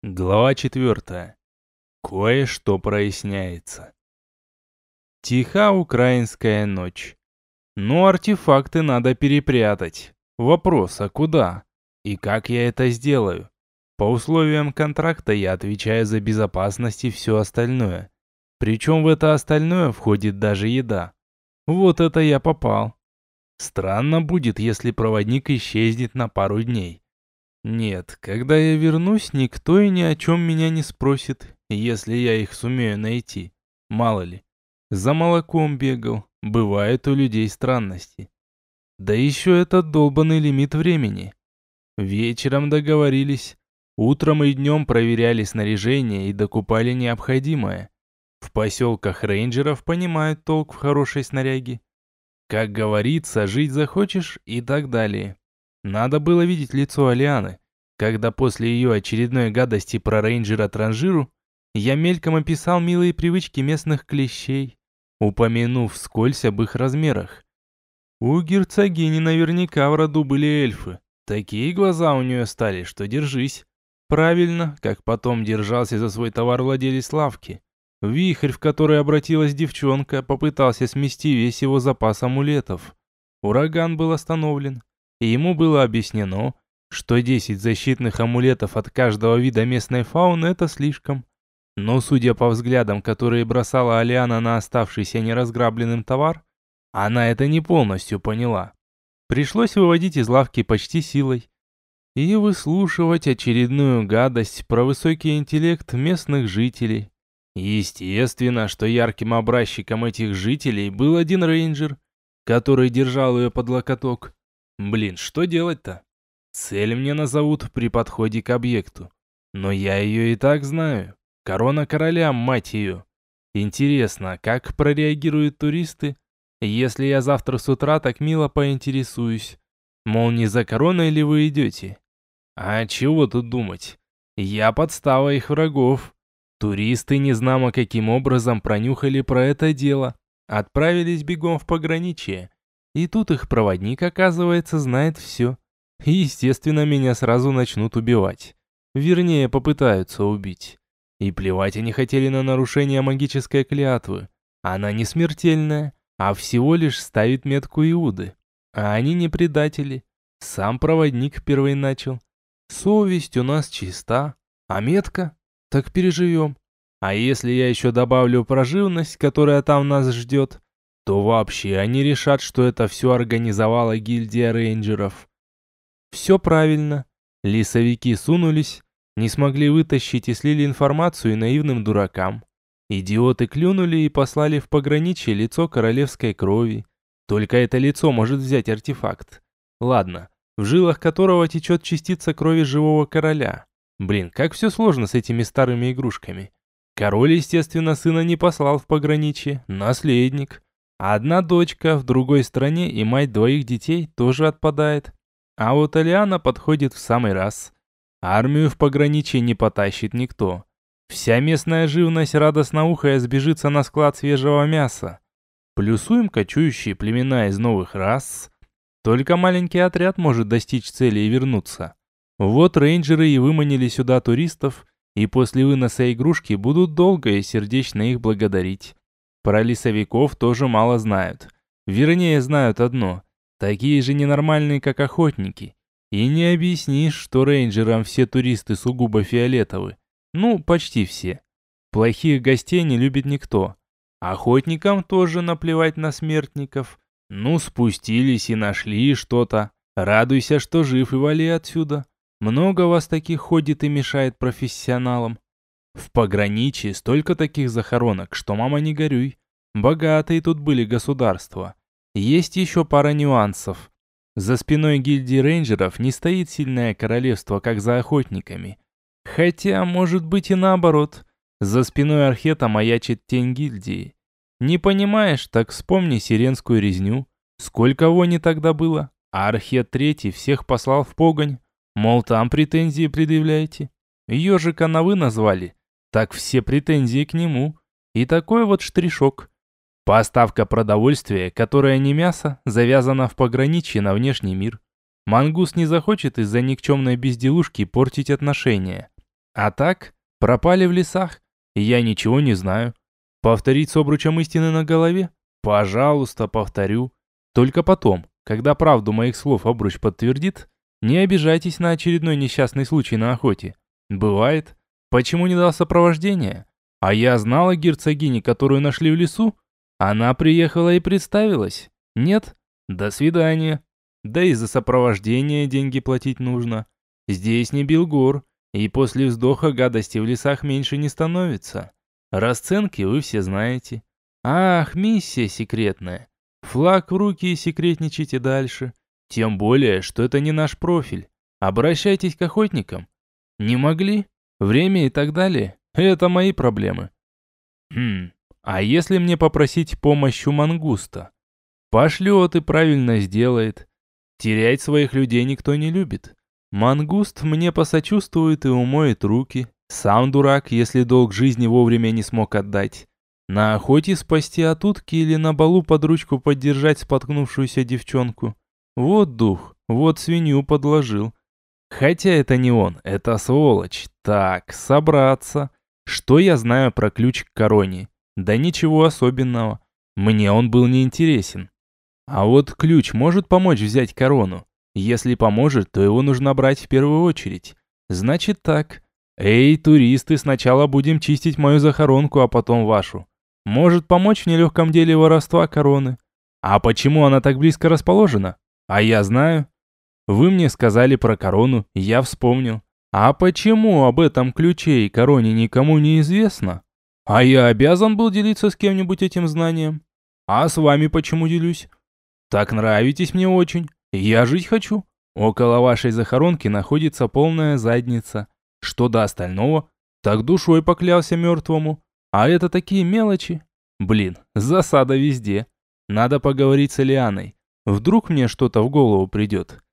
Глава 4. Кое-что проясняется. Тиха украинская ночь. Но артефакты надо перепрятать. Вопрос, а куда? И как я это сделаю? По условиям контракта я отвечаю за безопасность и все остальное. Причем в это остальное входит даже еда. Вот это я попал. Странно будет, если проводник исчезнет на пару дней. Нет, когда я вернусь, никто и ни о чем меня не спросит, если я их сумею найти. Мало ли. За молоком бегал. Бывают у людей странности. Да еще этот долбанный лимит времени. Вечером договорились. Утром и днем проверяли снаряжение и докупали необходимое. В поселках рейнджеров понимают толк в хорошей снаряге. Как говорится, жить захочешь и так далее. Надо было видеть лицо Алианы, когда после ее очередной гадости про рейнджера Транжиру я мельком описал милые привычки местных клещей, упомянув вскользь об их размерах. У герцогини наверняка в роду были эльфы. Такие глаза у нее стали, что держись. Правильно, как потом держался за свой товар владелец лавки. Вихрь, в который обратилась девчонка, попытался смести весь его запас амулетов. Ураган был остановлен, и ему было объяснено, что 10 защитных амулетов от каждого вида местной фауны – это слишком. Но судя по взглядам, которые бросала Алиана на оставшийся неразграбленным товар, она это не полностью поняла. Пришлось выводить из лавки почти силой и выслушивать очередную гадость про высокий интеллект местных жителей. Естественно, что ярким образчиком этих жителей был один рейнджер, который держал ее под локоток. Блин, что делать-то? Цель мне назовут при подходе к объекту. Но я ее и так знаю. Корона короля, мать ее. Интересно, как прореагируют туристы, если я завтра с утра так мило поинтересуюсь? Мол, не за короной ли вы идете? А чего тут думать? Я подстава их врагов. Туристы незнамо каким образом пронюхали про это дело. Отправились бегом в пограничье. И тут их проводник, оказывается, знает все. И, естественно, меня сразу начнут убивать. Вернее, попытаются убить. И плевать они хотели на нарушение магической клятвы. Она не смертельная, а всего лишь ставит метку Иуды. А они не предатели. Сам проводник первый начал. Совесть у нас чиста, а метка? Так переживем. А если я еще добавлю про живность, которая там нас ждет, то вообще они решат, что это все организовала гильдия рейнджеров. Все правильно. Лесовики сунулись, не смогли вытащить и слили информацию наивным дуракам. Идиоты клюнули и послали в пограничье лицо королевской крови. Только это лицо может взять артефакт. Ладно, в жилах которого течет частица крови живого короля. Блин, как все сложно с этими старыми игрушками. Король, естественно, сына не послал в пограничье, наследник. Одна дочка в другой стране и мать двоих детей тоже отпадает. А вот Алиана подходит в самый раз. Армию в пограничье не потащит никто. Вся местная живность радостноухая сбежится на склад свежего мяса. Плюсуем кочующие племена из новых рас. Только маленький отряд может достичь цели и вернуться. Вот рейнджеры и выманили сюда туристов, и после выноса игрушки будут долго и сердечно их благодарить. Про лесовиков тоже мало знают. Вернее, знают одно. Такие же ненормальные, как охотники. И не объяснишь, что рейнджерам все туристы сугубо фиолетовы. Ну, почти все. Плохих гостей не любит никто. Охотникам тоже наплевать на смертников. Ну, спустились и нашли что-то. Радуйся, что жив, и вали отсюда. Много вас таких ходит и мешает профессионалам. В пограничье столько таких захоронок, что мама не горюй. Богатые тут были государства. Есть еще пара нюансов. За спиной гильдии рейнджеров не стоит сильное королевство, как за охотниками. Хотя, может быть и наоборот. За спиной Архета маячит тень гильдии. Не понимаешь, так вспомни сиренскую резню. Сколько вони тогда было? А Архет Третий всех послал в погонь. Мол, там претензии предъявляете. Ежика на «вы» назвали. Так все претензии к нему. И такой вот штришок. Поставка продовольствия, которое не мясо, завязана в пограничье на внешний мир. Мангус не захочет из-за никчемной безделушки портить отношения. А так, пропали в лесах, и я ничего не знаю. Повторить с обручем истины на голове? Пожалуйста, повторю. Только потом, когда правду моих слов обруч подтвердит, не обижайтесь на очередной несчастный случай на охоте. Бывает. Почему не дал сопровождения? А я знала герцогини, которую нашли в лесу? Она приехала и представилась. Нет? До свидания. Да и за сопровождение деньги платить нужно. Здесь не Билгор, и после вздоха гадости в лесах меньше не становится. Расценки вы все знаете. Ах, миссия секретная. Флаг в руки и секретничайте дальше. Тем более, что это не наш профиль. Обращайтесь к охотникам. Не могли? Время и так далее. Это мои проблемы. А если мне попросить помощь у мангуста? Пошлет и правильно сделает. Терять своих людей никто не любит. Мангуст мне посочувствует и умоет руки. Сам дурак, если долг жизни вовремя не смог отдать. На охоте спасти от утки или на балу под ручку поддержать споткнувшуюся девчонку. Вот дух, вот свинью подложил. Хотя это не он, это сволочь. Так, собраться. Что я знаю про ключ к короне? Да ничего особенного. Мне он был не интересен. А вот ключ может помочь взять корону. Если поможет, то его нужно брать в первую очередь. Значит так. Эй, туристы, сначала будем чистить мою захоронку, а потом вашу. Может помочь в нелегком деле воровства короны. А почему она так близко расположена? А я знаю. Вы мне сказали про корону, я вспомнил. А почему об этом ключе и короне никому не известно? А я обязан был делиться с кем-нибудь этим знанием. А с вами почему делюсь? Так нравитесь мне очень. Я жить хочу. Около вашей захоронки находится полная задница. Что до остального, так душой поклялся мертвому. А это такие мелочи. Блин, засада везде. Надо поговорить с Элианой. Вдруг мне что-то в голову придет.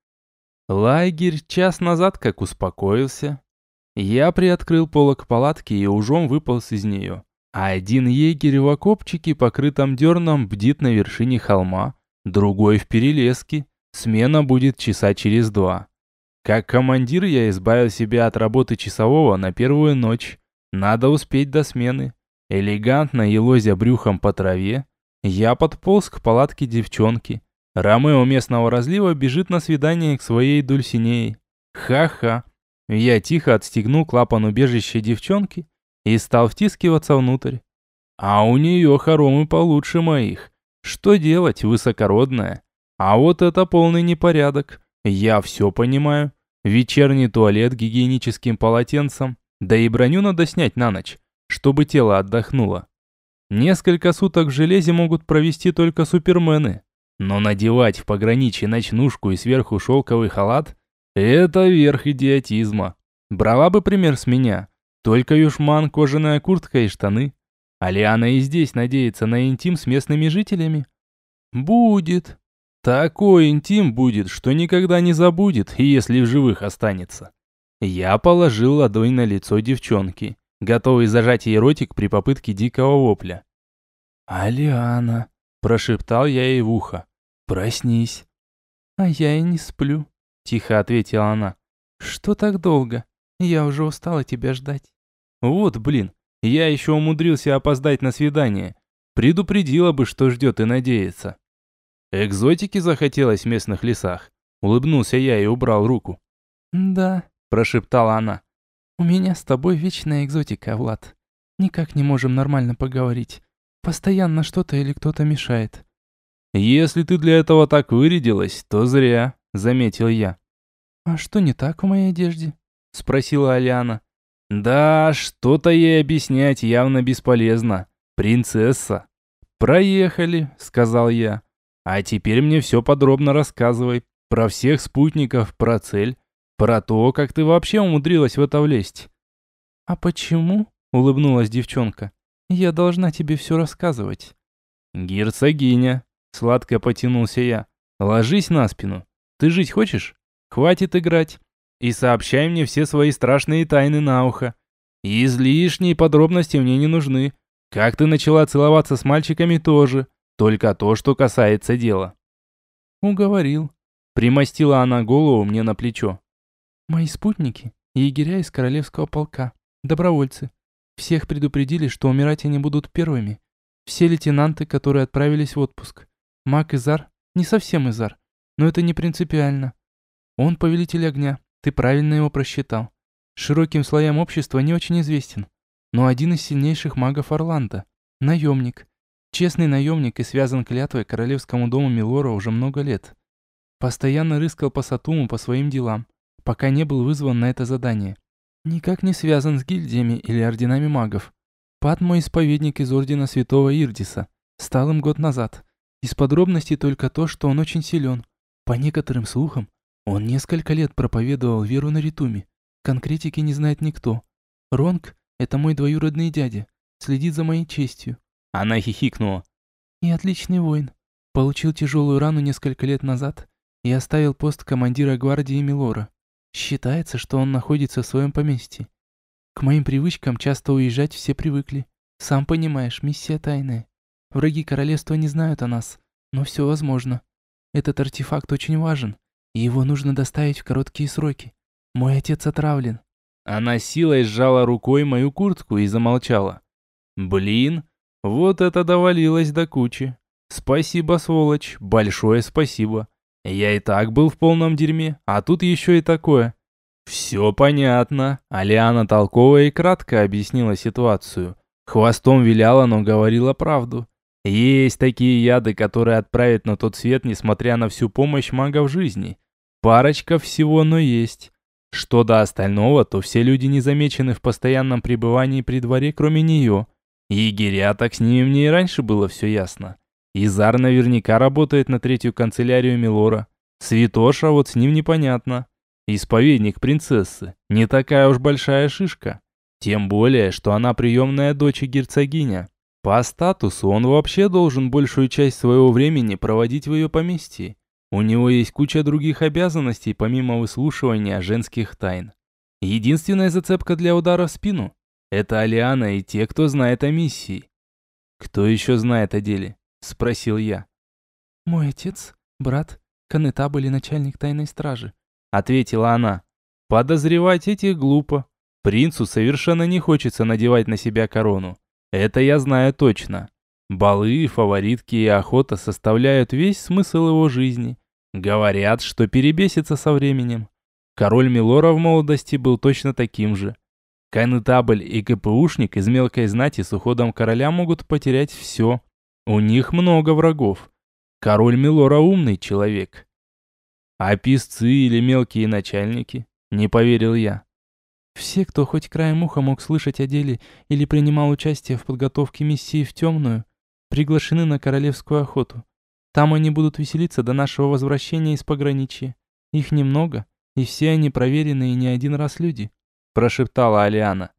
Лагерь час назад как успокоился. Я приоткрыл полог палатки и ужом выполз из нее. А один егерь в окопчике, покрытом дерном, бдит на вершине холма, другой в перелеске. Смена будет часа через 2. Как командир я избавил себя от работы часового на первую ночь. Надо успеть до смены. Элегантно елозя брюхом по траве, я подполз к палатке девчонки. Ромео местного разлива бежит на свидание к своей Дульсинее. Ха-ха. Я тихо отстегнул клапан убежища девчонки и стал втискиваться внутрь. А у нее хоромы получше моих. Что делать, высокородная? А вот это полный непорядок. Я все понимаю. Вечерний туалет гигиеническим полотенцем. Да и броню надо снять на ночь, чтобы тело отдохнуло. Несколько суток в железе могут провести только супермены. Но надевать в пограничье ночнушку и сверху шелковый халат – это верх идиотизма. Брала бы пример с меня. Только юшман, кожаная куртка и штаны. А Лиана и здесь надеется на интим с местными жителями? Будет. Такой интим будет, что никогда не забудет, если в живых останется. Я положил ладонь на лицо девчонки, готовый зажать ей ротик при попытке дикого вопля. «Алиана», – прошептал я ей в ухо, – «проснись». «А я и не сплю», – тихо ответила она. «Что так долго? Я уже устала тебя ждать». Вот, блин, я еще умудрился опоздать на свидание. Предупредила бы, что ждет и надеется. Экзотики захотелось в местных лесах. Улыбнулся я и убрал руку. «Да», – прошептала она. «У меня с тобой вечная экзотика, Влад. Никак не можем нормально поговорить. Постоянно что-то или кто-то мешает». «Если ты для этого так вырядилась, то зря», – заметил я. «А что не так в моей одежде?» – спросила Алиана. «Да, что-то ей объяснять явно бесполезно. Принцесса». «Проехали», – сказал я. «А теперь мне все подробно рассказывай. Про всех спутников, про цель, про то, как ты вообще умудрилась в это влезть». «А почему?» – улыбнулась девчонка. «Я должна тебе все рассказывать». «Герцогиня», – сладко потянулся я. «Ложись на спину. Ты жить хочешь? Хватит играть. И сообщай мне все свои страшные тайны на ухо. И излишние подробности мне не нужны. Как ты начала целоваться с мальчиками тоже. Только то, что касается дела». «Уговорил». Примостила она голову мне на плечо. «Мои спутники Егеря из королевского полка. Добровольцы. Всех предупредили, что умирать они будут первыми. Все лейтенанты, которые отправились в отпуск. Маг Изар, не совсем Изар, но это не принципиально. Он повелитель огня, ты правильно его просчитал. Широким слоям общества не очень известен, но один из сильнейших магов Орландо. Наемник. Честный наемник и связан клятвой королевскому дому Милора уже много лет. Постоянно рыскал по Сатуму по своим делам, пока не был вызван на это задание. Никак не связан с гильдиями или орденами магов. Пат мой исповедник из ордена святого Ирдиса. Стал им год назад. Из подробностей только то, что он очень силен. По некоторым слухам, он несколько лет проповедовал веру на Ритуме. Конкретики не знает никто. Ронг – это мой двоюродный дядя. Следит за моей честью. Она хихикнула. И отличный воин. Получил тяжелую рану несколько лет назад и оставил пост командира гвардии Милора. Считается, что он находится в своем поместье. К моим привычкам часто уезжать все привыкли. Сам понимаешь, миссия тайная. Враги королевства не знают о нас, но все возможно. Этот артефакт очень важен, и его нужно доставить в короткие сроки. Мой отец отравлен. Она силой сжала рукой мою куртку и замолчала. Блин, вот это довалилось до кучи. Спасибо, сволочь, большое спасибо. Я и так был в полном дерьме, а тут еще и такое. Все понятно. Алиана толково и кратко объяснила ситуацию. Хвостом виляла, но говорила правду. Есть такие яды, которые отправят на тот свет, несмотря на всю помощь мага в жизни. Парочка всего, но есть. Что до остального, то все люди не замечены в постоянном пребывании при дворе, кроме нее. Егеря, так с ними мне и раньше было все ясно. Изар наверняка работает на третью канцелярию Милора. Святоша вот с ним непонятно. Исповедник принцессы. Не такая уж большая шишка. Тем более, что она приемная дочь и герцогиня. По статусу он вообще должен большую часть своего времени проводить в ее поместье. У него есть куча других обязанностей, помимо выслушивания женских тайн. Единственная зацепка для удара в спину – это Алиана и те, кто знает о миссии. «Кто еще знает о деле?» – спросил я. Мой отец, брат, коннетабль и начальник тайной стражи. Ответила она. Подозревать этих глупо. Принцу совершенно не хочется надевать на себя корону. Это я знаю точно. Балы, фаворитки и охота составляют весь смысл его жизни. Говорят, что перебесится со временем. Король Милора в молодости был точно таким же. Коннетабль и КПУшник из мелкой знати с уходом короля могут потерять все. У них много врагов. Король Милора умный человек. А писцы или мелкие начальники? Не поверил я. Все, кто хоть краем уха мог слышать о деле или принимал участие в подготовке миссии в темную, приглашены на королевскую охоту. Там они будут веселиться до нашего возвращения из пограничья. Их немного, и все они проверенные не один раз люди», – прошептала Алиана.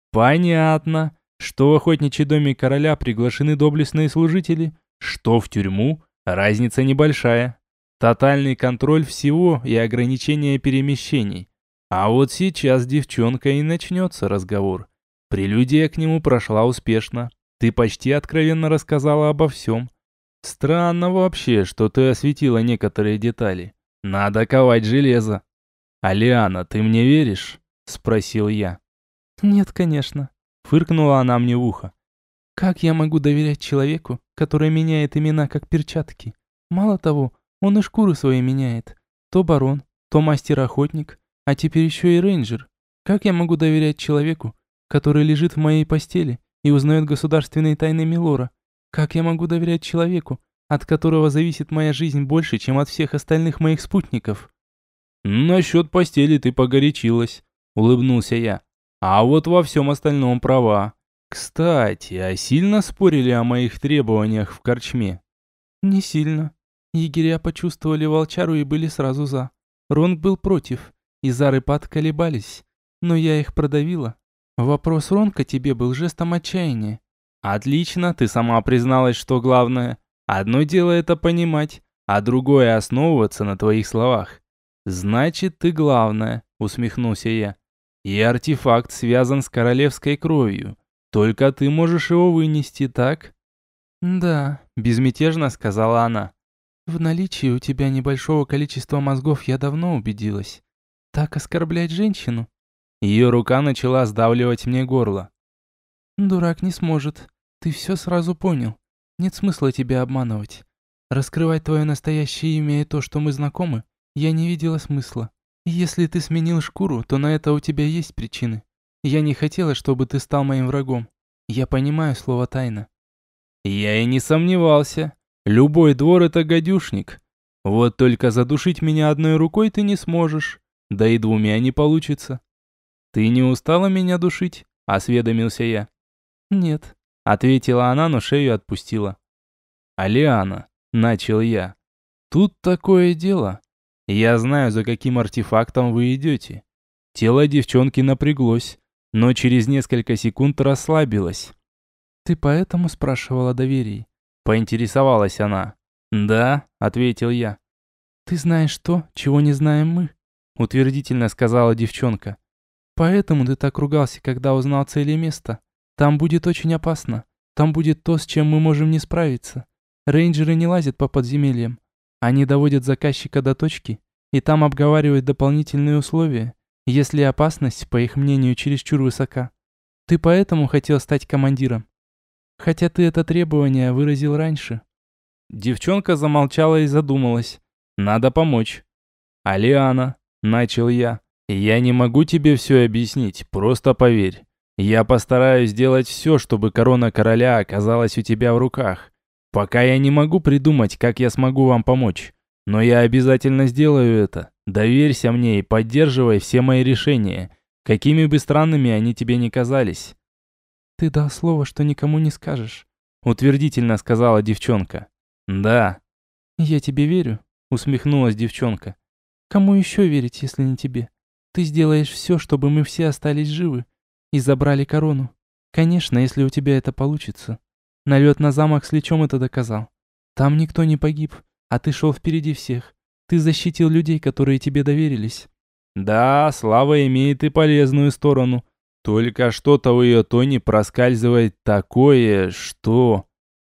«Понятно, что в охотничий домик короля приглашены доблестные служители, что в тюрьму, разница небольшая. Тотальный контроль всего и ограничение перемещений. А вот сейчас, девчонка, и начнется разговор. Прелюдия к нему прошла успешно. Ты почти откровенно рассказала обо всем. Странно вообще, что ты осветила некоторые детали. Надо ковать железо. Алиана, ты мне веришь? Спросил я. «Нет, конечно», – фыркнула она мне в ухо. «Как я могу доверять человеку, который меняет имена как перчатки? Мало того, он и шкуры свои меняет. То барон, то мастер-охотник, а теперь еще и рейнджер. Как я могу доверять человеку, который лежит в моей постели и узнает государственные тайны Милора? Как я могу доверять человеку, от которого зависит моя жизнь больше, чем от всех остальных моих спутников?» «Насчет постели ты погорячилась», — улыбнулся я. «А вот во всем остальном права. Кстати, а сильно спорили о моих требованиях в корчме?» «Не сильно. Егеря почувствовали волчару и были сразу за. Ронг был против, и Зар и Пат колебались, но я их продавила. Вопрос Ронка тебе был жестом отчаяния». «Отлично, ты сама призналась, что главное. Одно дело это понимать, а другое основываться на твоих словах. Значит, ты главная», — усмехнулся я. «И артефакт связан с королевской кровью. Только ты можешь его вынести, так?» «Да», – безмятежно сказала она. «В наличии у тебя небольшого количества мозгов я давно убедилась. Так оскорблять женщину? Ее рука начала сдавливать мне горло. Дурак не сможет. Ты все сразу понял. Нет смысла тебя обманывать. Раскрывать твое настоящее имя и то, что мы знакомы, я не видела смысла. Если ты сменил шкуру, то на это у тебя есть причины. Я не хотела, чтобы ты стал моим врагом. Я понимаю слово «тайна». Я и не сомневался. Любой двор — это гадюшник. Вот только задушить меня одной рукой ты не сможешь. Да и двумя не получится. Ты не устала меня душить? Осведомился я. Нет, Ответила она, но шею отпустила. Алиана, начал я. Тут такое дело. Я знаю, за каким артефактом вы идете. Тело девчонки напряглось, но через несколько секунд расслабилось. ты поэтому спрашивал о доверии. Поинтересовалась она. «Да», — ответил я. Ты знаешь то, чего не знаем мы. Утвердительно сказала девчонка. Поэтому ты так ругался, когда узнал цель и место. Там будет очень опасно. Там будет то, с чем мы можем не справиться. Рейнджеры не лазят по подземельям. Они доводят заказчика до точки, и там обговаривают дополнительные условия, если опасность, по их мнению, чересчур высока. Ты поэтому хотел стать командиром. Хотя ты это требование выразил раньше. Девчонка замолчала и задумалась. Надо помочь. «Алиана», — начал я не могу тебе все объяснить, просто поверь. Я постараюсь сделать все, чтобы корона короля оказалась у тебя в руках. Пока я не могу придумать, как я смогу вам помочь. Но я обязательно сделаю это. Доверься мне и поддерживай все мои решения, какими бы странными они тебе ни казались». Ты дал слово, что никому не скажешь. Утвердительно сказала девчонка. «Да». Я тебе верю, усмехнулась девчонка. Кому еще верить, если не тебе? Ты сделаешь все, чтобы мы все остались живы и забрали корону. Конечно, если у тебя это получится. Налет на замок с Личом это доказал. Там никто не погиб, а ты шел впереди всех. Ты защитил людей, которые тебе доверились. Да, слава имеет и полезную сторону. Только что-то в ее тоне проскальзывает такое, что...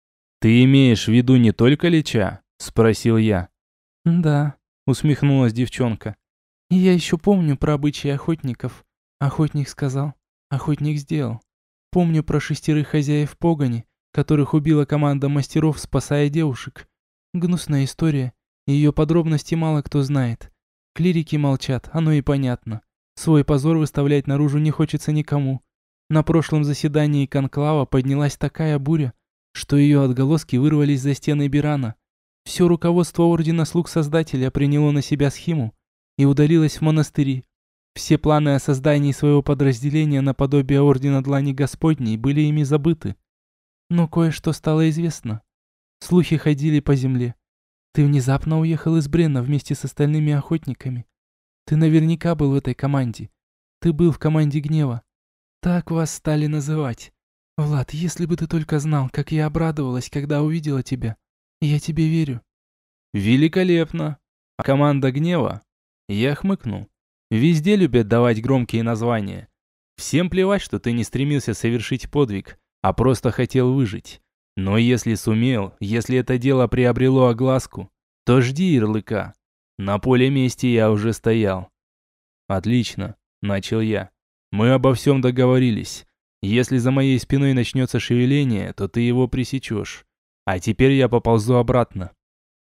«Ты имеешь в виду не только Лича?» — спросил я. Да, усмехнулась девчонка. И я еще помню про обычаи охотников. Охотник сказал, охотник сделал. Помню про 6 хозяев погони, которых убила команда мастеров, спасая девушек. Гнусная история, и ее подробности мало кто знает. Клирики молчат, оно и понятно. Свой позор выставлять наружу не хочется никому. На прошлом заседании конклава поднялась такая буря, что ее отголоски вырвались за стены Бирана. Все руководство Ордена Слуг Создателя приняло на себя схему и удалилось в монастыри. Все планы о создании своего подразделения наподобие Ордена Длани Господней были ими забыты. Но кое-что стало известно. Слухи ходили по земле. Ты внезапно уехал из Брена вместе с остальными охотниками. Ты наверняка был в этой команде. Ты был в команде гнева. Так вас стали называть. Влад, если бы ты только знал, как я обрадовалась, когда увидела тебя. Я тебе верю. Великолепно. А команда гнева? Я хмыкнул. Везде любят давать громкие названия. Всем плевать, что ты не стремился совершить подвиг, а просто хотел выжить. Но если сумел, если это дело приобрело огласку, то жди ярлыка. На поле мести я уже стоял. Отлично, начал я. Мы обо всем договорились. Если за моей спиной начнется шевеление, то ты его пресечешь. А теперь я поползу обратно.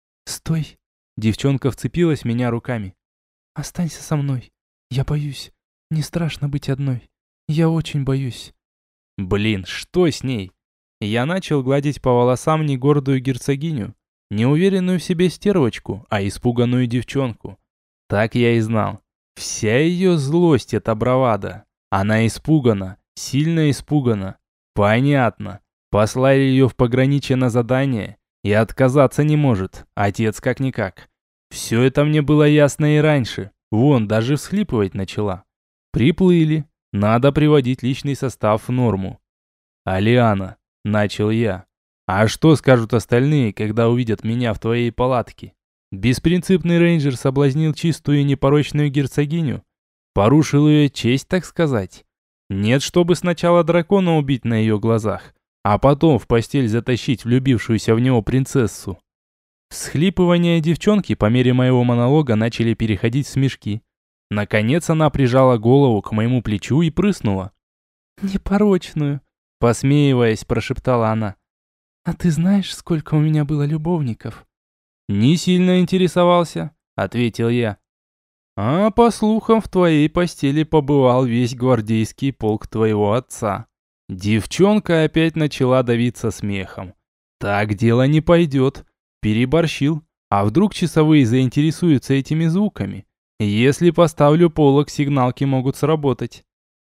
Стой. Девчонка вцепилась в меня руками. Останься со мной. Я боюсь. Не страшно быть одной. Я очень боюсь. Блин, что с ней? Я начал гладить по волосам не гордую герцогиню, не уверенную в себе стервочку, а испуганную девчонку. Так я и знал. Вся ее злость — это бравада. Она испугана, сильно испугана. Понятно. Послали ее в пограничье на задание и отказаться не может, отец как-никак. Все это мне было ясно и раньше. Вон, даже всхлипывать начала. Приплыли. Надо приводить личный состав в норму. «Алиана», — начал я. «А что скажут остальные, когда увидят меня в твоей палатке? Беспринципный рейнджер соблазнил чистую и непорочную герцогиню? Порушил ее честь, так сказать? Нет, чтобы сначала дракона убить на ее глазах, а потом в постель затащить влюбившуюся в него принцессу». Всхлипывания девчонки по мере моего монолога начали переходить в смешки. Наконец она прижала голову к моему плечу и прыснула. «Непорочную», — посмеиваясь, прошептала она. «А ты знаешь, сколько у меня было любовников?» «Не сильно интересовался», — ответил я. «А по слухам, в твоей постели побывал весь гвардейский полк твоего отца». Девчонка опять начала давиться смехом. «Так дело не пойдет. Переборщил. А вдруг часовые заинтересуются этими звуками? Если поставлю полок, сигналки могут сработать».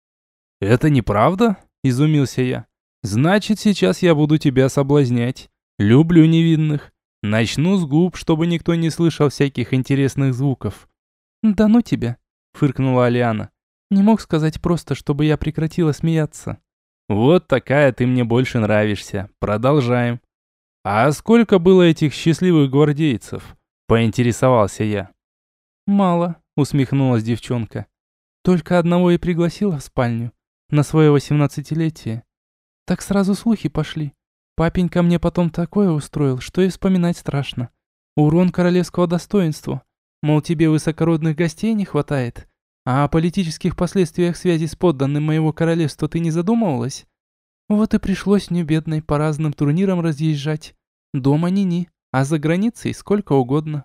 «Это неправда?» – изумился я. «Значит, сейчас я буду тебя соблазнять. Люблю невинных. Начну с губ, чтобы никто не слышал всяких интересных звуков». «Да ну тебя», – фыркнула Алиана. «Не мог сказать просто, чтобы я прекратила смеяться». «Вот такая ты мне больше нравишься. Продолжаем». «А сколько было этих счастливых гвардейцев?» – поинтересовался я. «Мало», – усмехнулась девчонка. «Только одного и пригласила в спальню. На свое 18-летие. Так сразу слухи пошли. Папенька мне потом такое устроил, что и вспоминать страшно. Урон королевского достоинства. Мол, тебе высокородных гостей не хватает. А о политических последствиях связи с подданным моего королевства ты не задумывалась? Вот и пришлось мне, бедной, по разным турнирам разъезжать. Дома ни-ни, а за границей сколько угодно».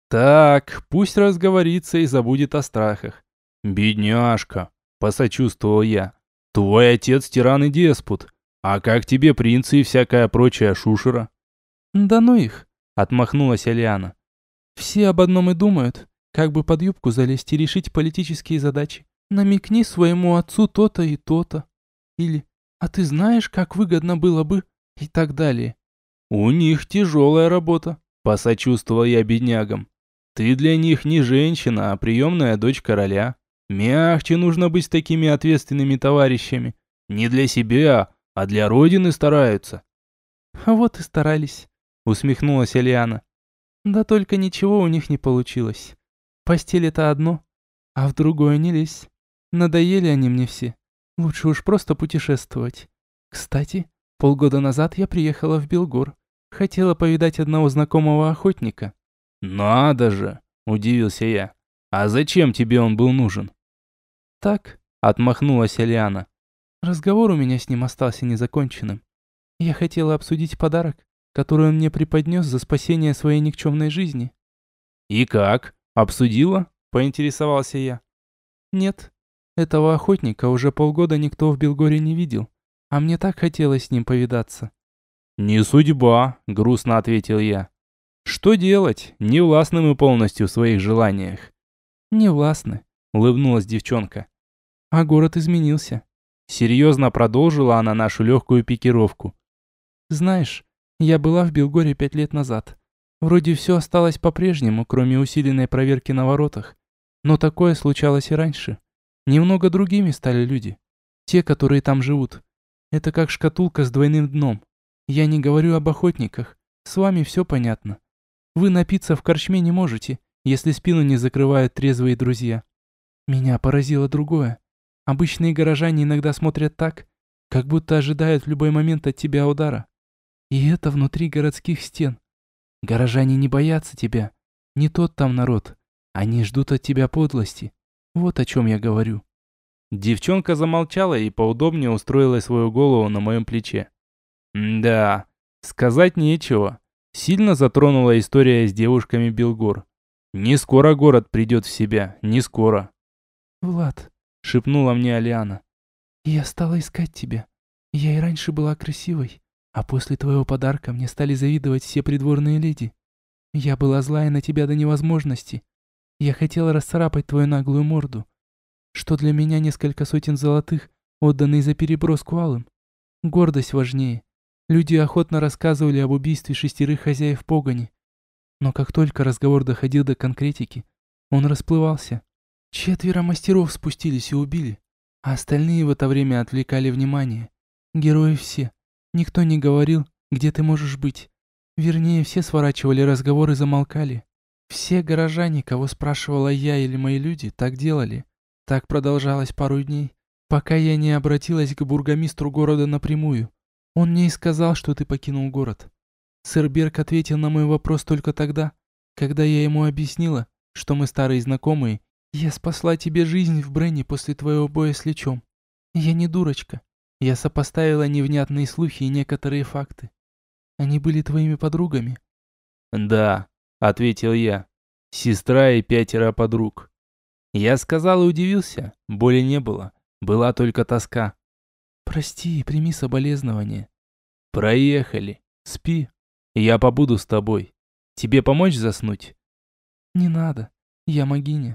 «Так, пусть разговорится и забудет о страхах». «Бедняжка», – посочувствовал я. «Твой отец тиран и деспот. А как тебе принцы и всякая прочая шушера?» «Да ну их», – отмахнулась Алиана. «Все об одном и думают, как бы под юбку залезть и решить политические задачи. Намекни своему отцу то-то и то-то. Или «А ты знаешь, как выгодно было бы?» и так далее. «У них тяжелая работа», – посочувствовал я беднягам. «Ты для них не женщина, а приемная дочь короля. Мягче нужно быть с такими ответственными товарищами. Не для себя, а для родины стараются». «А вот и старались», — усмехнулась Алиана. «Да только ничего у них не получилось. Постель — это одно, а в другое не лезь. Надоели они мне все. Лучше уж просто путешествовать. Кстати, полгода назад я приехала в Белгор. Хотела повидать одного знакомого охотника». «Надо же!» – удивился я. «А зачем тебе он был нужен?» «Так», — отмахнулась Алиана. «Разговор у меня с ним остался незаконченным. Я хотела обсудить подарок, который он мне преподнес за спасение своей никчемной жизни». «И как? Обсудила?» – поинтересовался я. «Нет, этого охотника уже полгода никто в Белгоре не видел, а мне так хотелось с ним повидаться». «Не судьба», – грустно ответил я. «Что делать? Не властны мы полностью в своих желаниях». «Не властны», — улыбнулась девчонка. «А город изменился». Серьезно продолжила она нашу легкую пикировку. «Знаешь, я была в Белгоре 5 лет назад. Вроде все осталось по-прежнему, кроме усиленной проверки на воротах. Но такое случалось и раньше. Немного другими стали люди. Те, которые там живут. Это как шкатулка с двойным дном. Я не говорю об охотниках. С вами все понятно. Вы напиться в корчме не можете, если спину не закрывают трезвые друзья. Меня поразило другое. Обычные горожане иногда смотрят так, как будто ожидают в любой момент от тебя удара. И это внутри городских стен. Горожане не боятся тебя. Не тот там народ. Они ждут от тебя подлости. Вот о чем я говорю». Девчонка замолчала и поудобнее устроила свою голову на моем плече. Да, сказать нечего. Сильно затронула история с девушками Белгор. Не скоро город придет в себя, не скоро. «Влад», — шепнула мне Алиана. «я стала искать тебя. Я и раньше была красивой, а после твоего подарка мне стали завидовать все придворные леди. Я была злая на тебя до невозможности. Я хотела расцарапать твою наглую морду. Что для меня несколько сотен золотых, отданные за переброску алым. Гордость важнее. Люди охотно рассказывали об убийстве 6 хозяев погони. Но как только разговор доходил до конкретики, он расплывался. 4 мастеров спустились и убили, а остальные в это время отвлекали внимание. Герои все. Никто не говорил, где ты можешь быть. Вернее, все сворачивали разговор и замолкали. Все горожане, кого спрашивала я или мои люди, так делали. Так продолжалось пару дней, пока я не обратилась к бургомистру города напрямую. Он мне и сказал, что ты покинул город. Сэр Берг ответил на мой вопрос только тогда, когда я ему объяснила, что мы старые знакомые Я спасла тебе жизнь в Бренне после твоего боя с Личом. Я не дурочка. Я сопоставила невнятные слухи и некоторые факты. Они были твоими подругами. Да, ответил я. Сестра и 5 подруг. Я сказал и удивился. Боли не было. Была только тоска. Прости и прими соболезнования. Проехали. Спи. Я побуду с тобой. Тебе помочь заснуть? Не надо. Я могиня.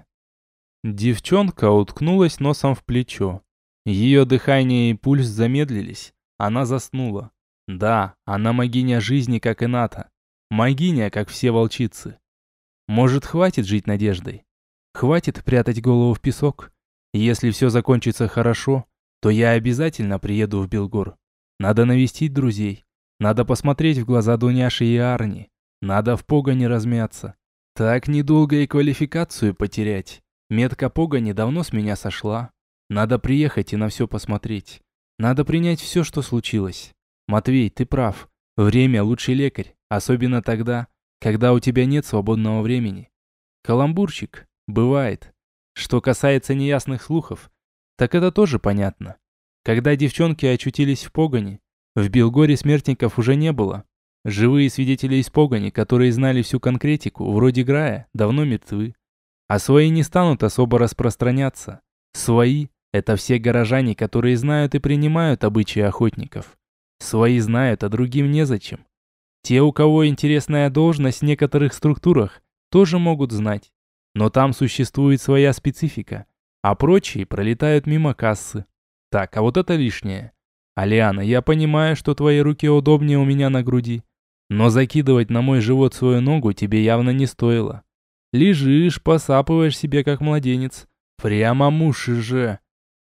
Девчонка уткнулась носом в плечо. Ее дыхание и пульс замедлились. Она заснула. Да, она могиня жизни, как и Ната. Могиня, как все волчицы. Может, хватит жить надеждой? Хватит прятать голову в песок? Если все закончится хорошо, то я обязательно приеду в Белгор. Надо навестить друзей. Надо посмотреть в глаза Дуняши и Арни. Надо в погоне размяться. Так недолго и квалификацию потерять. Метка погони давно с меня сошла. Надо приехать и на все посмотреть. Надо принять все, что случилось. Матвей, ты прав. Время лучший лекарь. Особенно тогда, когда у тебя нет свободного времени. Каламбурчик. Бывает. Что касается неясных слухов, так это тоже понятно. Когда девчонки очутились в погоне, в Белгоре смертников уже не было. Живые свидетели из погони, которые знали всю конкретику, вроде Грая, давно мертвы. А свои не станут особо распространяться. Свои – это все горожане, которые знают и принимают обычаи охотников. Свои знают, а другим незачем. Те, у кого интересная должность в некоторых структурах, тоже могут знать. Но там существует своя специфика, а прочие пролетают мимо кассы. Так, а вот это лишнее. Алиана, я понимаю, что твои руки удобнее у меня на груди, но закидывать на мой живот свою ногу тебе явно не стоило. Лежишь, посапываешь себе как младенец. Прямо муж же.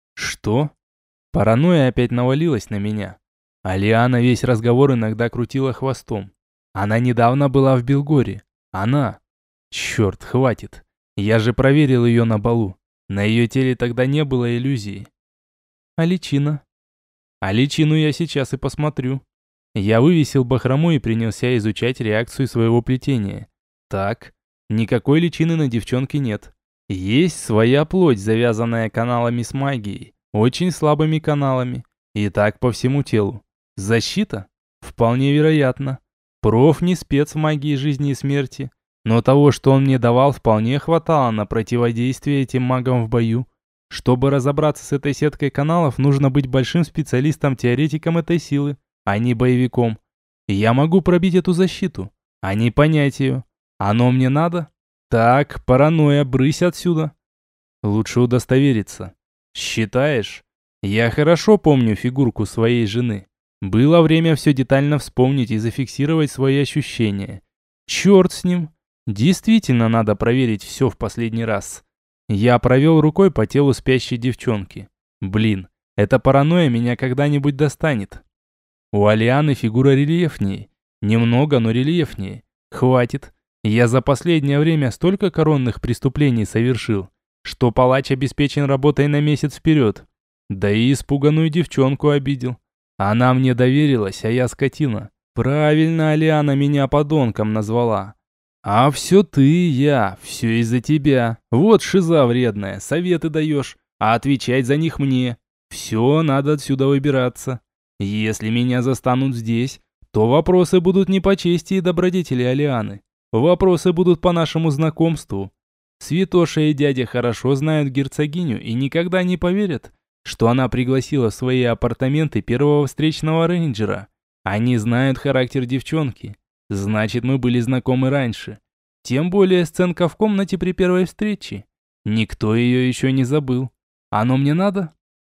Что? Паранойя опять навалилась на меня. Алиана весь разговор иногда крутила хвостом. Она недавно была в Белгоре. Она. Черт, хватит. Я же проверил ее на балу. На ее теле тогда не было иллюзии. А личина? А личину я сейчас и посмотрю. Я вывесил бахрому и принялся изучать реакцию своего плетения. Так, никакой личины на девчонке нет. Есть своя плоть, завязанная каналами с магией. Очень слабыми каналами. И так по всему телу. Защита? Вполне вероятно. Проф не спец в магии жизни и смерти. Но того, что он мне давал, вполне хватало на противодействие этим магам в бою. Чтобы разобраться с этой сеткой каналов, нужно быть большим специалистом-теоретиком этой силы, а не боевиком. Я могу пробить эту защиту, а не понять ее. Оно мне надо? Так, паранойя, брысь отсюда. Лучше удостовериться. Считаешь? Я хорошо помню фигурку своей жены. Было время все детально вспомнить и зафиксировать свои ощущения. Черт с ним. Действительно надо проверить все в последний раз. Я провел рукой по телу спящей девчонки. Блин, эта паранойя меня когда-нибудь достанет. У Алианы фигура рельефнее. Немного, но рельефнее. Хватит. Я за последнее время столько коронных преступлений совершил, что палач обеспечен работой на месяц вперед. Да и испуганную девчонку обидел. Она мне доверилась, а я скотина. Правильно Алиана меня подонком назвала. А все ты, я, все из-за тебя. Вот шиза вредная, советы даешь, а отвечать за них мне. Все, надо отсюда выбираться. Если меня застанут здесь, то вопросы будут не по чести и добродетели Алианы. Вопросы будут по нашему знакомству. Святоша и дядя хорошо знают герцогиню и никогда не поверят, что она пригласила в свои апартаменты первого встречного рейнджера. Они знают характер девчонки. Значит, мы были знакомы раньше. Тем более сценка в комнате при первой встрече. Никто ее еще не забыл. Оно мне надо?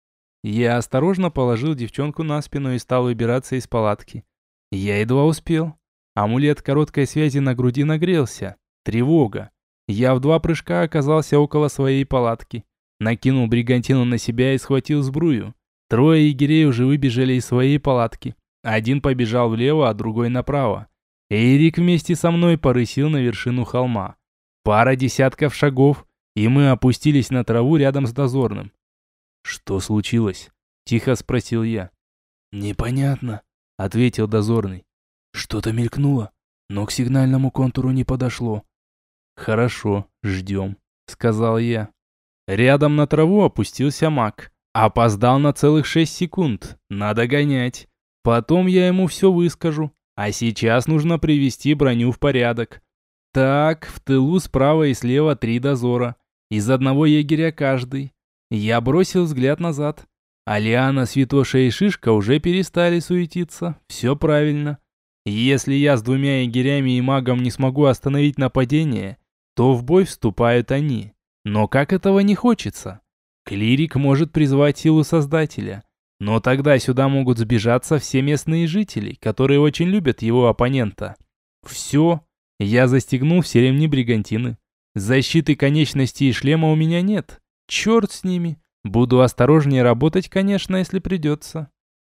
Я осторожно положил девчонку на спину и стал выбираться из палатки. Я едва успел. Амулет короткой связи на груди нагрелся. Тревога. Я в 2 прыжка оказался около своей палатки. Накинул бригантину на себя и схватил сбрую. 3 егерей уже выбежали из своей палатки. Один побежал влево, а другой направо. Эрик вместе со мной порысил на вершину холма. Пара десятков шагов, и мы опустились на траву рядом с дозорным. «Что случилось?» – тихо спросил я. «Непонятно», – ответил дозорный. «Что-то мелькнуло, но к сигнальному контуру не подошло». «Хорошо, ждем», – сказал я. Рядом на траву опустился маг. Опоздал на целых 6 секунд. Надо гонять. Потом я ему все выскажу. А сейчас нужно привести броню в порядок. Так, в тылу справа и слева 3 дозора. Из одного егеря каждый. Я бросил взгляд назад. Алиана, Святоша и Шишка уже перестали суетиться. Все правильно. Если я с 2 егерями и магом не смогу остановить нападение, то в бой вступают они. Но как этого не хочется? Клирик может призвать силу Создателя. Но тогда сюда могут сбежаться все местные жители, которые очень любят его оппонента. Все. Я застегнул все ремни бригантины. Защиты конечностей и шлема у меня нет. Черт с ними. Буду осторожнее работать, конечно, если придется.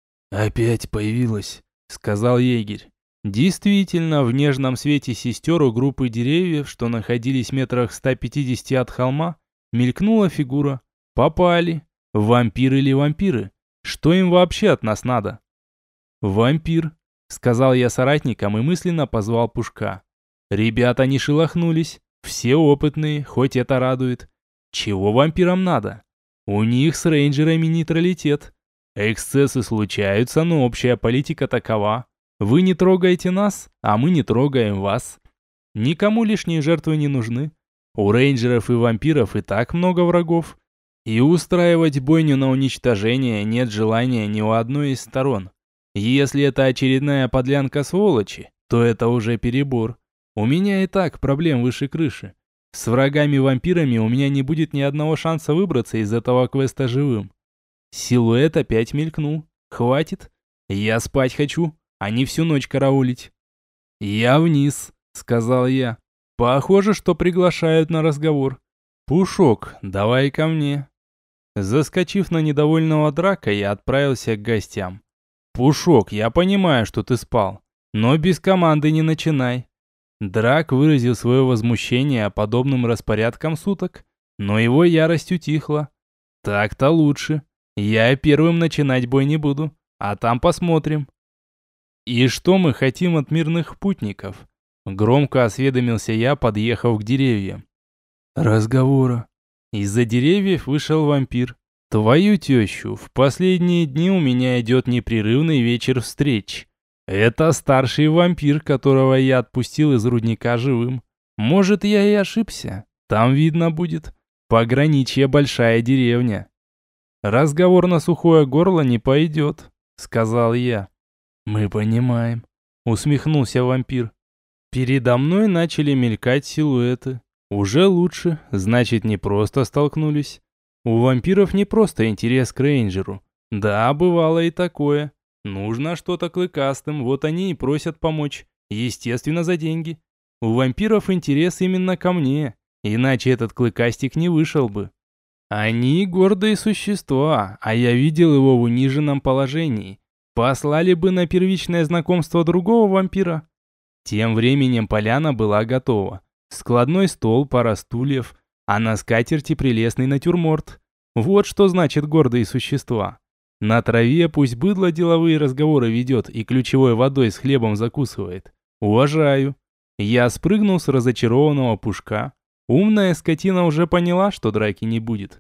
«Опять появилась», — сказал егерь. Действительно, в нежном свете сестер у группы деревьев, что находились метрах в 150 от холма, мелькнула фигура. Попали. Вампир или вампиры? Что им вообще от нас надо? «Вампир», — сказал я соратникам и мысленно позвал Пушка. Ребята не шелохнулись. Все опытные, хоть это радует. Чего вампирам надо? У них с рейнджерами нейтралитет. Эксцессы случаются, но общая политика такова. Вы не трогаете нас, а мы не трогаем вас. Никому лишние жертвы не нужны. У рейнджеров и вампиров и так много врагов. И устраивать бойню на уничтожение нет желания ни у одной из сторон. Если это очередная подлянка сволочи, то это уже перебор. У меня и так проблем выше крыши. С врагами-вампирами у меня не будет ни одного шанса выбраться из этого квеста живым. Силуэт опять мелькнул. Хватит. Я спать хочу, а не всю ночь караулить. «Я вниз», — сказал я. «Похоже, что приглашают на разговор. Пушок, давай ко мне». Заскочив на недовольного Драка, я отправился к гостям. «Пушок, я понимаю, что ты спал, но без команды не начинай». Драк выразил свое возмущение подобным распорядком суток, но его ярость утихла. Так-то лучше. Я первым начинать бой не буду, а там посмотрим. «И что мы хотим от мирных путников?» Громко осведомился я, подъехав к деревьям. «Разговора». Из-за деревьев вышел вампир. «Твою тещу, в последние дни у меня идет непрерывный вечер встреч. Это старший вампир, которого я отпустил из рудника живым. Может, я и ошибся. Там видно будет. Пограничье большая деревня». «Разговор на сухое горло не пойдет», — сказал я. «Мы понимаем», — усмехнулся вампир. Передо мной начали мелькать силуэты. Уже лучше, значит, не просто столкнулись. У вампиров не просто интерес к рейнджеру. Да, бывало и такое. Нужно что-то клыкастым, вот они и просят помочь. Естественно, за деньги. У вампиров интерес именно ко мне, иначе этот клыкастик не вышел бы. Они гордые существа, а я видел его в униженном положении. Послали бы на первичное знакомство другого вампира. Тем временем поляна была готова. Складной стол, пара стульев, а на скатерти прелестный натюрморт. Вот что значит гордые существа. На траве пусть быдло деловые разговоры ведет и ключевой водой с хлебом закусывает. Уважаю. Я спрыгнул с разочарованного Пушка. Умная скотина уже поняла, что драки не будет.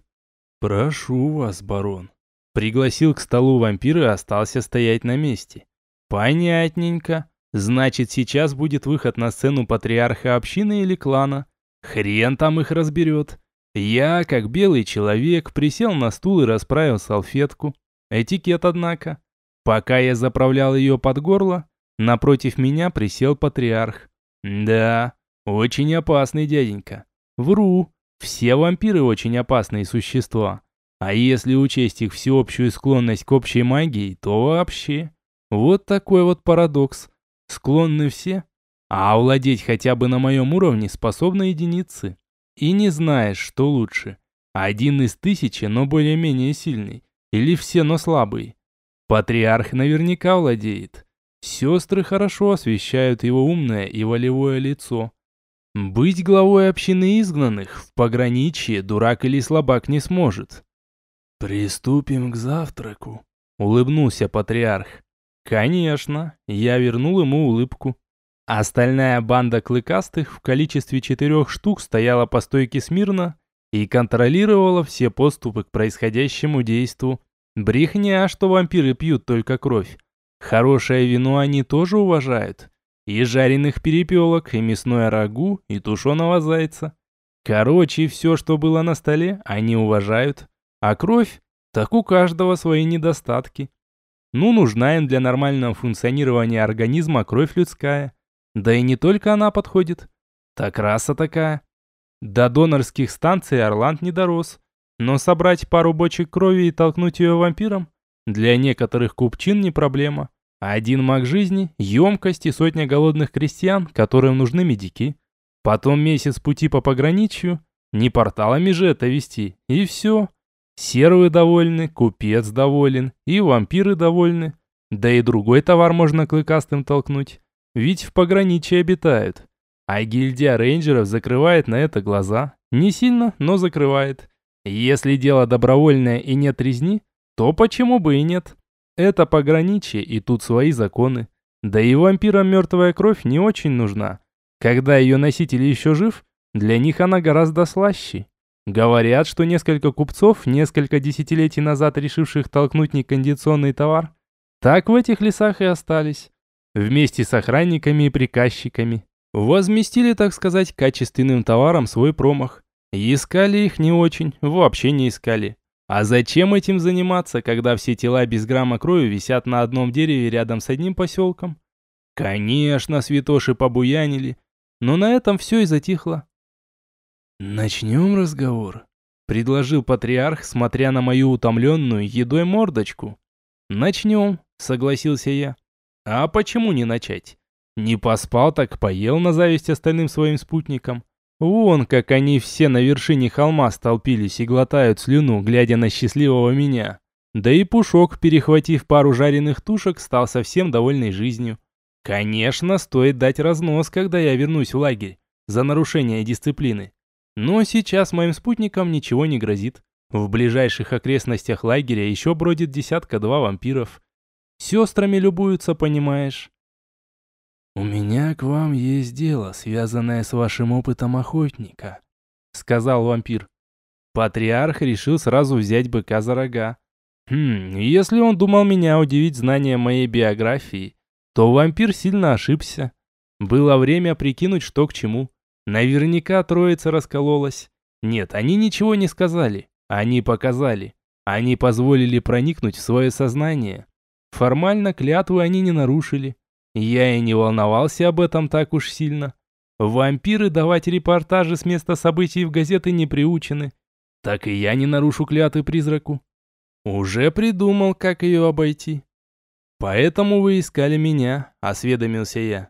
«Прошу вас, барон». Пригласил к столу вампир и остался стоять на месте. «Понятненько. Значит, сейчас будет выход на сцену патриарха общины или клана. Хрен там их разберет». Я, как белый человек, присел на стул и расправил салфетку. Этикет, однако. Пока я заправлял ее под горло, напротив меня присел патриарх. Да, очень опасный дяденька. Вру, все вампиры очень опасные существа. А если учесть их всеобщую склонность к общей магии, то вообще. Вот такой вот парадокс. Склонны все, а овладеть хотя бы на моем уровне способны единицы. И не знаешь, что лучше. 1 из 1000, но более-менее сильный. Или все, но слабые. Патриарх наверняка владеет. Сестры хорошо освещают его умное и волевое лицо. Быть главой общины изгнанных в пограничье дурак или слабак не сможет. «Приступим к завтраку», — улыбнулся патриарх. «Конечно», — я вернул ему улыбку. Остальная банда клыкастых в количестве 4 штук стояла по стойке смирно и контролировала все поступы к происходящему действу. Брехня, что вампиры пьют только кровь. Хорошее вино они тоже уважают. И жареных перепелок, и мясное рагу, и тушеного зайца. Короче, все, что было на столе, они уважают. А кровь? Так у каждого свои недостатки. Ну, нужна им для нормального функционирования организма кровь людская. Да и не только она подходит. Так раса такая. До донорских станций Орланд не дорос. Но собрать пару бочек крови и толкнуть ее вампирам? Для некоторых купчин не проблема. Один маг жизни, емкость и сотня голодных крестьян, которым нужны медики. Потом месяц пути по пограничью. Не порталами же это вести. И все. Сервы довольны, купец доволен, и вампиры довольны. Да и другой товар можно клыкастым толкнуть. Ведь в пограничье обитают. А гильдия рейнджеров закрывает на это глаза. Не сильно, но закрывает. Если дело добровольное и нет резни, то почему бы и нет? Это пограничье, и тут свои законы. Да и вампирам мертвая кровь не очень нужна. Когда ее носитель еще жив, для них она гораздо слаще. Говорят, что несколько купцов, несколько десятилетий назад решивших толкнуть некондиционный товар, так в этих лесах и остались. Вместе с охранниками и приказчиками. Возместили, так сказать, качественным товаром свой промах. Искали их не очень, вообще не искали. А зачем этим заниматься, когда все тела без грамма крови висят на одном дереве рядом с одним поселком? Конечно, святоши побуянили, но на этом все и затихло. «Начнем разговор», — предложил патриарх, смотря на мою утомленную едой мордочку. «Начнем», — согласился я. «А почему не начать? Не поспал, так поел на зависть остальным своим спутникам. Вон, как они все на вершине холма столпились и глотают слюну, глядя на счастливого меня. Да и Пушок, перехватив пару жареных тушек, стал совсем довольной жизнью. Конечно, стоит дать разнос, когда я вернусь в лагерь за нарушение дисциплины. Но сейчас моим спутникам ничего не грозит. В ближайших окрестностях лагеря еще бродит десятка-два вампиров. Сестрами любуются, понимаешь. «У меня к вам есть дело, связанное с вашим опытом охотника», — сказал вампир. Патриарх решил сразу взять быка за рога. Если он думал меня удивить знанием моей биографии, то вампир сильно ошибся. Было время прикинуть, что к чему. Наверняка троица раскололась. Нет, они ничего не сказали. Они показали. Они позволили проникнуть в свое сознание. Формально клятву они не нарушили. Я и не волновался об этом так уж сильно. Вампиры давать репортажи с места событий в газеты не приучены. Так и я не нарушу клятвы призраку. Уже придумал, как ее обойти. Поэтому вы искали меня, осведомился я.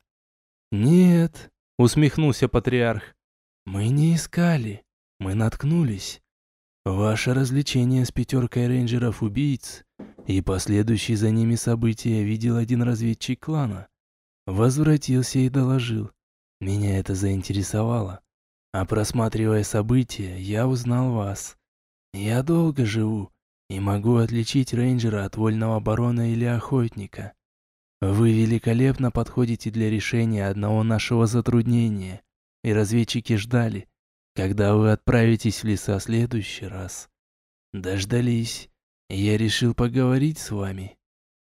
Нет, усмехнулся патриарх. Мы не искали, мы наткнулись. Ваше развлечение с пятеркой рейнджеров-убийц и последующие за ними события видел один разведчик клана. Возвратился и доложил. Меня это заинтересовало. А просматривая события, я узнал вас. Я долго живу и могу отличить рейнджера от вольного барона или охотника. Вы великолепно подходите для решения одного нашего затруднения, и разведчики ждали, когда вы отправитесь в леса в следующий раз. Дождались, и я решил поговорить с вами.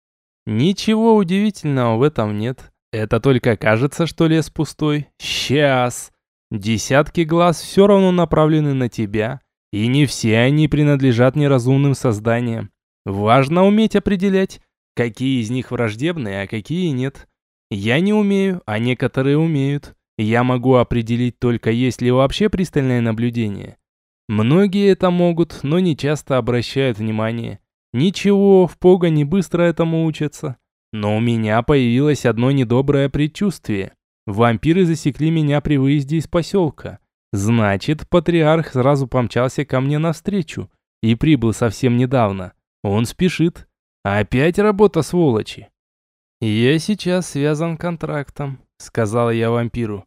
Ничего удивительного в этом нет. Это только кажется, что лес пустой. Сейчас. Десятки глаз все равно направлены на тебя, и не все они принадлежат неразумным созданиям. Важно уметь определять, какие из них враждебные, а какие нет. Я не умею, а некоторые умеют. Я могу определить только, есть ли вообще пристальное наблюдение. Многие это могут, но не часто обращают внимание. Ничего, в погоне быстро этому учатся. Но у меня появилось одно недоброе предчувствие. Вампиры засекли меня при выезде из поселка. Значит, патриарх сразу помчался ко мне навстречу и прибыл совсем недавно. Он спешит. Опять работа сволочи. «Я сейчас связан контрактом», — сказал я вампиру.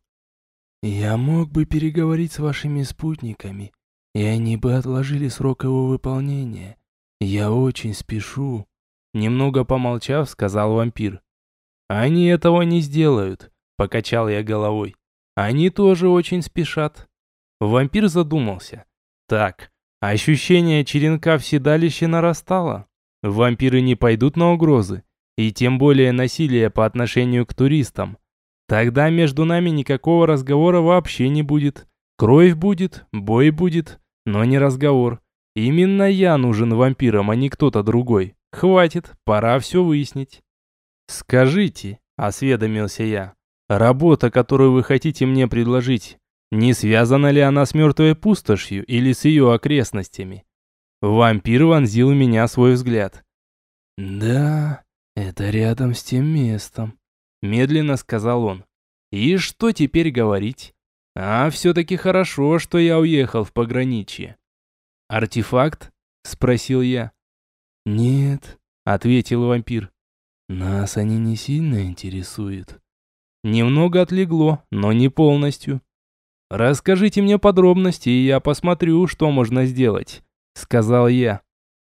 «Я мог бы переговорить с вашими спутниками, и они бы отложили срок его выполнения. Я очень спешу». Немного помолчав, сказал вампир. «Они этого не сделают», — покачал я головой. «Они тоже очень спешат». Вампир задумался. Так, ощущение черенка в седалище нарастало. Вампиры не пойдут на угрозы, и тем более насилие по отношению к туристам. Тогда между нами никакого разговора вообще не будет. Кровь будет, бой будет, но не разговор. Именно я нужен вампирам, а не кто-то другой. Хватит, пора все выяснить. Скажите, осведомился я, работа, которую вы хотите мне предложить, не связана ли она с мертвой пустошью или с ее окрестностями? Вампир вонзил в меня свой взгляд. «Да, это рядом с тем местом», — медленно сказал он. «И что теперь говорить? А все-таки хорошо, что я уехал в пограничье». «Артефакт?» — спросил я. «Нет», — ответил вампир. «Нас они не сильно интересуют». Немного отлегло, но не полностью. «Расскажите мне подробности, и я посмотрю, что можно сделать», — сказал я.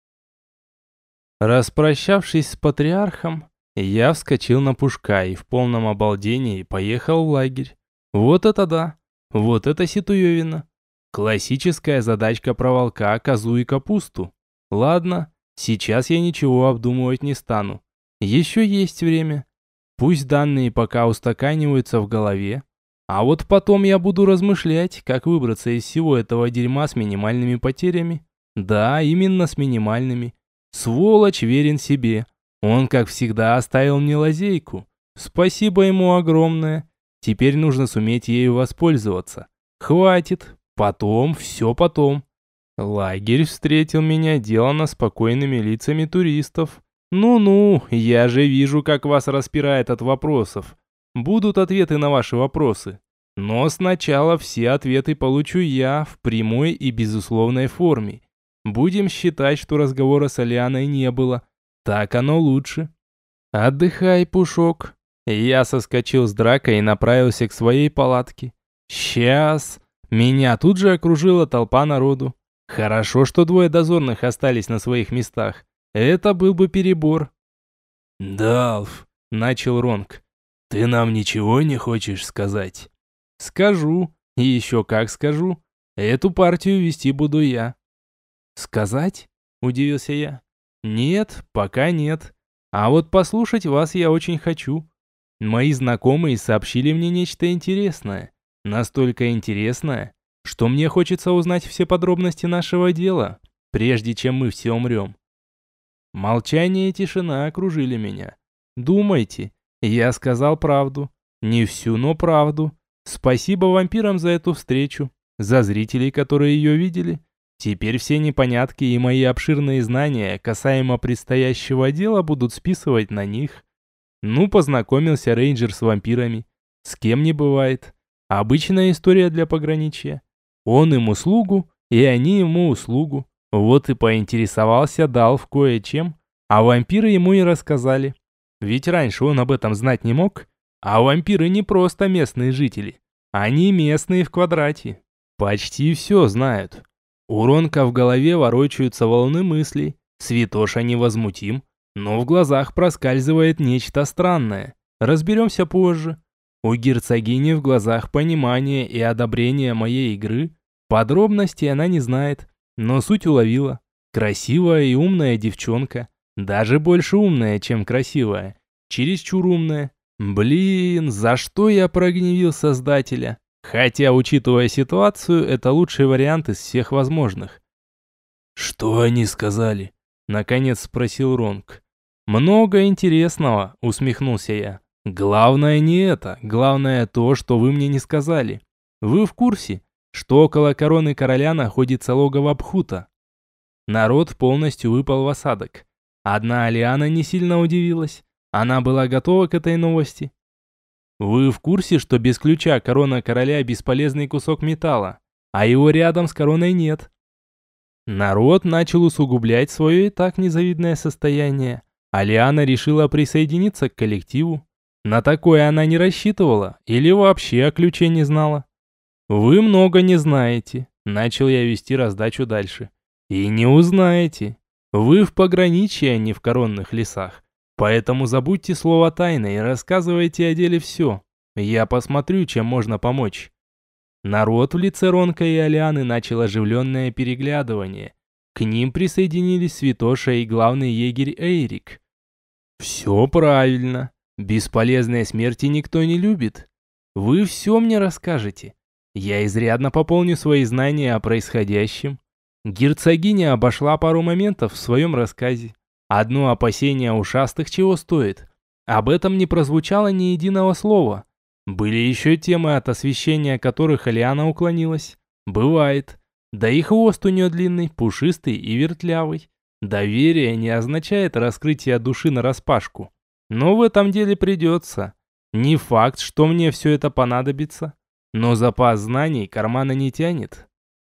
Распрощавшись с патриархом, я вскочил на Пушка и в полном обалдении поехал в лагерь. Вот это да! Вот это ситуевина! Классическая задачка про волка, козу и капусту. Ладно, сейчас я ничего обдумывать не стану. Еще есть время. Пусть данные пока устаканиваются в голове. А вот потом я буду размышлять, как выбраться из всего этого дерьма с минимальными потерями. Да, именно с минимальными. Сволочь верен себе. Он, как всегда, оставил мне лазейку. Спасибо ему огромное. Теперь нужно суметь ею воспользоваться. Хватит. Потом, все потом. Лагерь встретил меня делано спокойными лицами туристов. Ну-ну, я же вижу, как вас распирает от вопросов. Будут ответы на ваши вопросы. Но сначала все ответы получу я в прямой и безусловной форме. Будем считать, что разговора с Алианой не было. Так оно лучше. Отдыхай, Пушок. Я соскочил с дракой и направился к своей палатке. Сейчас. Меня тут же окружила толпа народу. Хорошо, что двое дозорных остались на своих местах. Это был бы перебор. «Далф», — начал Ронг, — «ты нам ничего не хочешь сказать?» «Скажу. И еще как скажу. Эту партию вести буду я». «Сказать?» – удивился я. «Нет, пока нет. А вот послушать вас я очень хочу. Мои знакомые сообщили мне нечто интересное. Настолько интересное, что мне хочется узнать все подробности нашего дела, прежде чем мы все умрем». Молчание и тишина окружили меня. «Думайте, я сказал правду. Не всю, но правду. Спасибо вампирам за эту встречу, за зрителей, которые ее видели. Теперь все непонятки и мои обширные знания касаемо предстоящего дела будут списывать на них. Ну, познакомился рейнджер с вампирами. С кем не бывает. Обычная история для пограничья. Он им услугу, и они ему услугу. Вот и поинтересовался Далф кое-чем, а вампиры ему и рассказали. Ведь раньше он об этом знать не мог. А вампиры не просто местные жители. Они местные в квадрате. Почти все знают. У Ронка в голове ворочаются волны мыслей. Святоша невозмутим, но в глазах проскальзывает нечто странное. Разберемся позже. У герцогини в глазах понимание и одобрение моей игры. Подробностей она не знает, но суть уловила. Красивая и умная девчонка. Даже больше умная, чем красивая. Чересчур умная. Блин, за что я прогневил создателя? Хотя, учитывая ситуацию, это лучший вариант из всех возможных. «Что они сказали?» – наконец спросил Ронг. «Много интересного», – усмехнулся я. «Главное не это, главное то, что вы мне не сказали. Вы в курсе, что около короны короля находится логово Пхута?» Народ полностью выпал в осадок. Одна Алиана не сильно удивилась. Она была готова к этой новости. Вы в курсе, что без ключа корона короля бесполезный кусок металла, а его рядом с короной нет? Народ начал усугублять свое и так незавидное состояние. Алиана решила присоединиться к коллективу. На такое она не рассчитывала или вообще о ключе не знала. Вы много не знаете. Начал я вести раздачу дальше. И не узнаете. Вы в пограничье, а не в коронных лесах. Поэтому забудьте слово «тайна» и рассказывайте о деле все. Я посмотрю, чем можно помочь. Народ в лице Ронка и Алианы начал оживленное переглядывание. К ним присоединились Святоша и главный егерь Эйрик. «Все правильно. Бесполезной смерти никто не любит. Вы все мне расскажете. Я изрядно пополню свои знания о происходящем». Герцогиня обошла пару моментов в своем рассказе. Одно опасение ушастых чего стоит. Об этом не прозвучало ни единого слова. Были еще темы, от освещения которых Алиана уклонилась. Бывает. Да и хвост у нее длинный, пушистый и вертлявый. Доверие не означает раскрытие души нараспашку. Но в этом деле придется. Не факт, что мне все это понадобится. Но запас знаний кармана не тянет.